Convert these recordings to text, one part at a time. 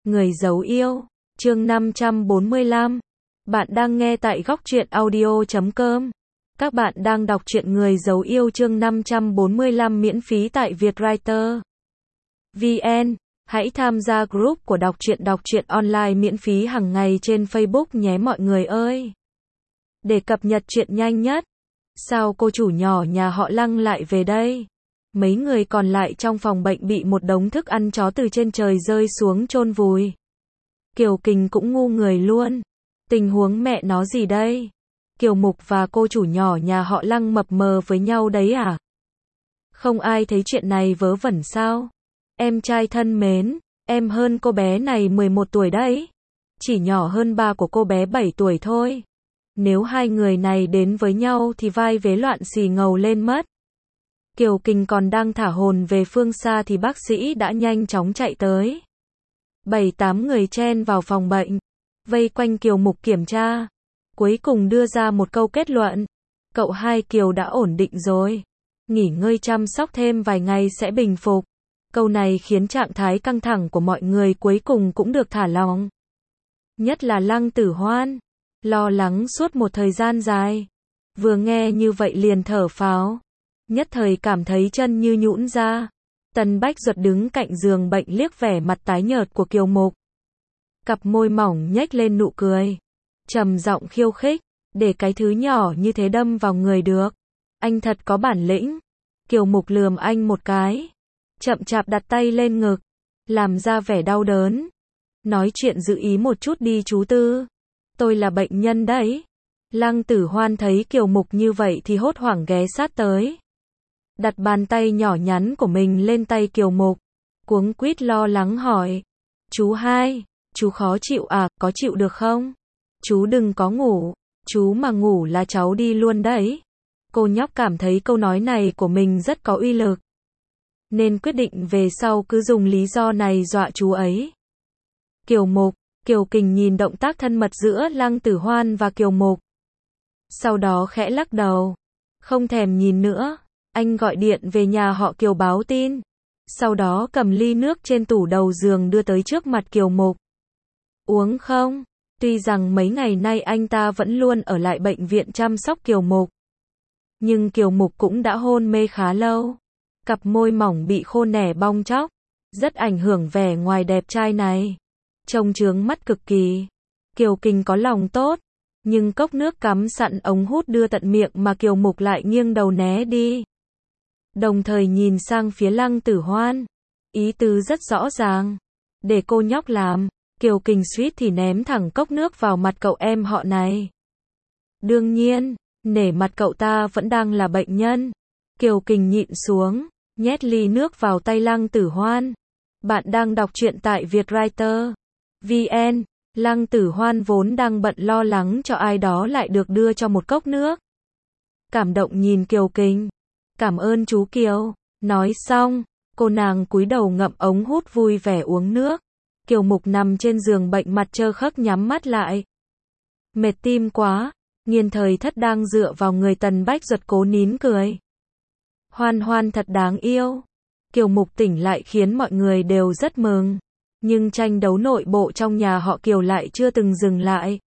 Người giấu yêu, chương 545. Bạn đang nghe tại góc truyện audio.com. Các bạn đang đọc truyện Người giấu yêu chương 545 miễn phí tại Vietwriter VN. Hãy tham gia group của đọc truyện online miễn phí hàng ngày trên Facebook nhé mọi người ơi. Để cập nhật truyện nhanh nhất. Sao cô chủ nhỏ nhà họ Lăng lại về đây? Mấy người còn lại trong phòng bệnh bị một đống thức ăn chó từ trên trời rơi xuống chôn vùi. Kiều Kình cũng ngu người luôn. Tình huống mẹ nó gì đây? Kiều Mục và cô chủ nhỏ nhà họ Lăng mập mờ với nhau đấy à? Không ai thấy chuyện này vớ vẩn sao? Em trai thân mến, em hơn cô bé này 11 tuổi đấy. Chỉ nhỏ hơn ba của cô bé 7 tuổi thôi. Nếu hai người này đến với nhau thì vai vế loạn xì ngầu lên mất. Kiều Kình còn đang thả hồn về phương xa thì bác sĩ đã nhanh chóng chạy tới. 7-8 người chen vào phòng bệnh, vây quanh Kiều Mục kiểm tra. Cuối cùng đưa ra một câu kết luận. Cậu hai Kiều đã ổn định rồi. Nghỉ ngơi chăm sóc thêm vài ngày sẽ bình phục. Câu này khiến trạng thái căng thẳng của mọi người cuối cùng cũng được thả lỏng. Nhất là Lăng Tử Hoan. Lo lắng suốt một thời gian dài. Vừa nghe như vậy liền thở phào. Nhất thời cảm thấy chân như nhũn ra. Tần Bách Duật đứng cạnh giường bệnh liếc vẻ mặt tái nhợt của Kiều Mục. Cặp môi mỏng nhếch lên nụ cười. Trầm giọng khiêu khích. Để cái thứ nhỏ như thế đâm vào người được. Anh thật có bản lĩnh. Kiều Mục lườm anh một cái. Chậm chạp đặt tay lên ngực. Làm ra vẻ đau đớn. Nói chuyện giữ ý một chút đi chú Tư. Tôi là bệnh nhân đấy. Lăng Tử Hoan thấy Kiều Mục như vậy thì hốt hoảng ghé sát tới. Đặt bàn tay nhỏ nhắn của mình lên tay Kiều Mục. Cuống quýt lo lắng hỏi. Chú hai, chú khó chịu à, có chịu được không? Chú đừng có ngủ, chú mà ngủ là cháu đi luôn đấy. Cô nhóc cảm thấy câu nói này của mình rất có uy lực. Nên quyết định về sau cứ dùng lý do này dọa chú ấy. Kiều Mục, Kiều Kình nhìn động tác thân mật giữa Lăng Tử Hoan và Kiều Mục. Sau đó khẽ lắc đầu. Không thèm nhìn nữa. Anh gọi điện về nhà họ Kiều báo tin. Sau đó cầm ly nước trên tủ đầu giường đưa tới trước mặt Kiều Mục. Uống không? Tuy rằng mấy ngày nay anh ta vẫn luôn ở lại bệnh viện chăm sóc Kiều Mục. Nhưng Kiều Mục cũng đã hôn mê khá lâu. Cặp môi mỏng bị khô nẻ bong tróc. Rất ảnh hưởng vẻ ngoài đẹp trai này. Trông chướng mắt cực kỳ. Kiều Kình có lòng tốt. Nhưng cốc nước cắm sẵn ống hút đưa tận miệng mà Kiều Mục lại nghiêng đầu né đi. Đồng thời nhìn sang phía Lăng Tử Hoan. Ý tứ rất rõ ràng. Để cô nhóc làm. Kiều Kình suýt thì ném thẳng cốc nước vào mặt cậu em họ này. Đương nhiên, nể mặt cậu ta vẫn đang là bệnh nhân. Kiều Kình nhịn xuống, nhét ly nước vào tay Lăng Tử Hoan. Bạn đang đọc truyện tại Vietwriter VN. Lăng Tử Hoan vốn đang bận lo lắng cho ai đó lại được đưa cho một cốc nước. Cảm động nhìn Kiều Kình. Cảm ơn chú Kiều. Nói xong, cô nàng cúi đầu ngậm ống hút vui vẻ uống nước. Kiều Mục nằm trên giường bệnh mặt trơ khấc nhắm mắt lại. Mệt tim quá. Nghiên Thời Thất đang dựa vào người Tần Bách Duật cố nín cười. Hoan Hoan thật đáng yêu. Kiều Mục tỉnh lại khiến mọi người đều rất mừng. Nhưng tranh đấu nội bộ trong nhà họ Kiều lại chưa từng dừng lại.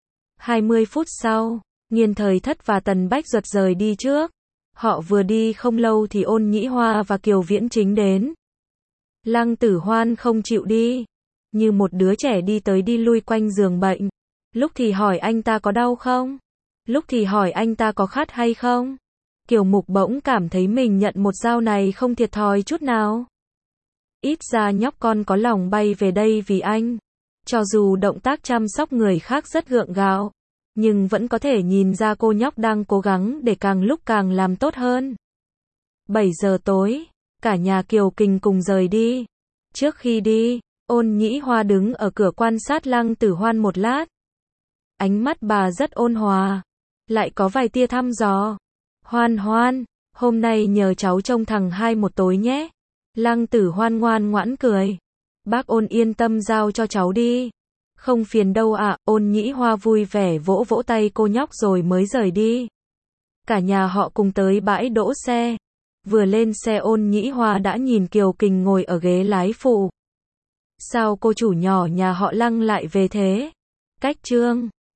20 phút sau, Nghiên Thời Thất và Tần Bách Duật rời đi trước. Họ vừa đi không lâu thì Ôn Nhĩ Hoa và Kiều Viễn Chính đến. Lăng Tử Hoan không chịu đi. Như một đứa trẻ đi tới đi lui quanh giường bệnh. Lúc thì hỏi anh ta có đau không? Lúc thì hỏi anh ta có khát hay không? Kiều Mục bỗng cảm thấy mình nhận một dao này không thiệt thòi chút nào. Ít ra nhóc con có lòng bay về đây vì anh. Cho dù động tác chăm sóc người khác rất gượng gạo. Nhưng vẫn có thể nhìn ra cô nhóc đang cố gắng để càng lúc càng làm tốt hơn. 7 giờ tối, cả nhà Kiều Kình cùng rời đi. Trước khi đi, Ôn Nhĩ Hoa đứng ở cửa quan sát Lăng Tử Hoan một lát. Ánh mắt bà rất ôn hòa, lại có vài tia thăm dò. Hoan Hoan, hôm nay nhờ cháu trông thằng hai một tối nhé. Lăng Tử Hoan ngoan ngoãn cười. Bác Ôn yên tâm giao cho cháu đi. Không phiền đâu ạ. Ôn Nhĩ Hoa vui vẻ vỗ vỗ tay cô nhóc rồi mới rời đi. Cả nhà họ cùng tới bãi đỗ xe. Vừa lên xe Ôn Nhĩ Hoa đã nhìn Kiều Kình ngồi ở ghế lái phụ. Sao cô chủ nhỏ nhà họ Lăng lại về thế? Cách chương